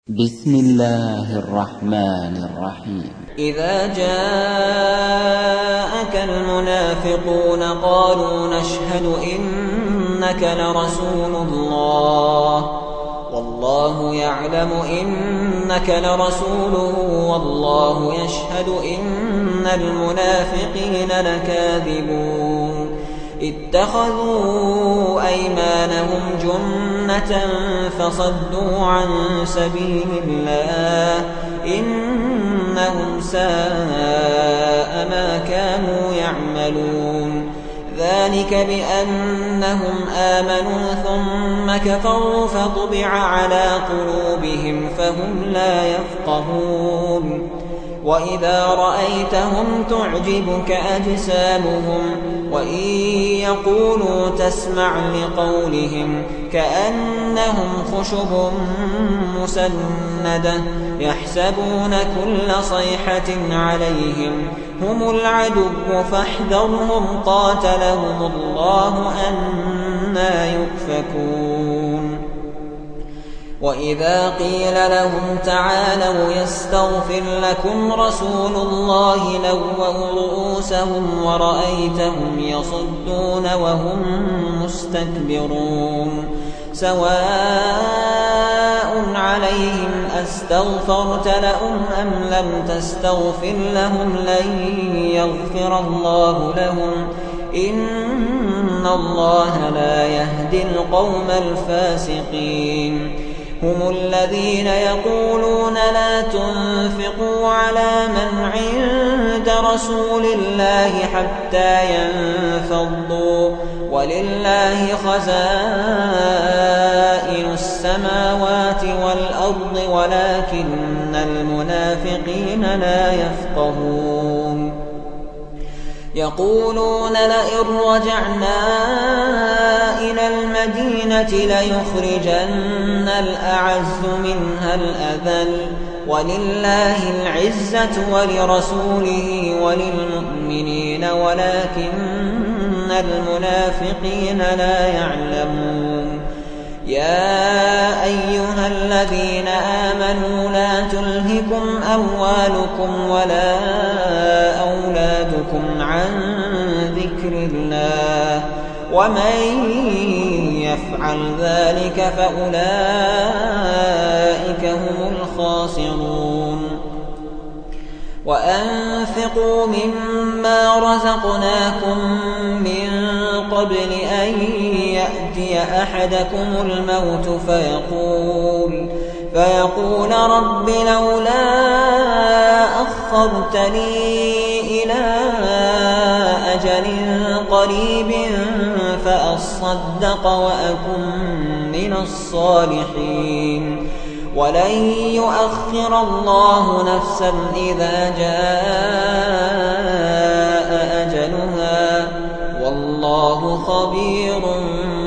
بسم الله الرحمن الرحيم. إذا جاءك المنافقون قالوا نشهد إنك لرسول الله والله يعلم إنك لرسوله والله يشهد إن المنافقين لكاذبون اتخذوا أيمانهم جنة فصدوا عن سبيل الله إنهم ساء ما كانوا يعملون ذلك بأنهم آمنوا ثم كفروا فطبع على قلوبهم فهم لا يفقهون وإذا رأيتهم تعجبك أجسامهم وإن يقولوا تسمع لقولهم كأنهم خشب مسندة يحسبون كل صيحة عليهم هم العدو فاحذرهم قاتلهم الله أنى يؤفكون وإذا قيل لهم تعالوا يستغفر لكم رسول الله لووا رؤوسهم ورأيتهم يصدون وهم مستكبرون سواء عليهم أستغفرت لهم أم لم تستغفر لهم لن يغفر الله لهم إن الله لا يهدي القوم الفاسقين هم الذين يقولون لا تنفقوا على من عند رسول الله حتى ينفضوا ولله خزائن السماوات والأرض ولكن المنافقين لا يفقهون يقولون لئن رجعنا إلى المدينة ليخرجن الأعز منها الأذل ولله العزة ولرسوله وللمؤمنين ولكن المنافقين لا يعلمون يا أيها الذين آمنوا لا تلهكم أموالكم ولا أولادكم عن ذكر الله ومن يفعل ذلك فأولئك هم الخاسرون وأنفقوا مما رزقناكم من قبل أن يأتي أحدكم الموت فيقول رب لولا أخرتني إلى أجل قريب فأصدق وأكن من الصالحين ولن يؤخر الله نفسا إذا جاء أجلها والله خبير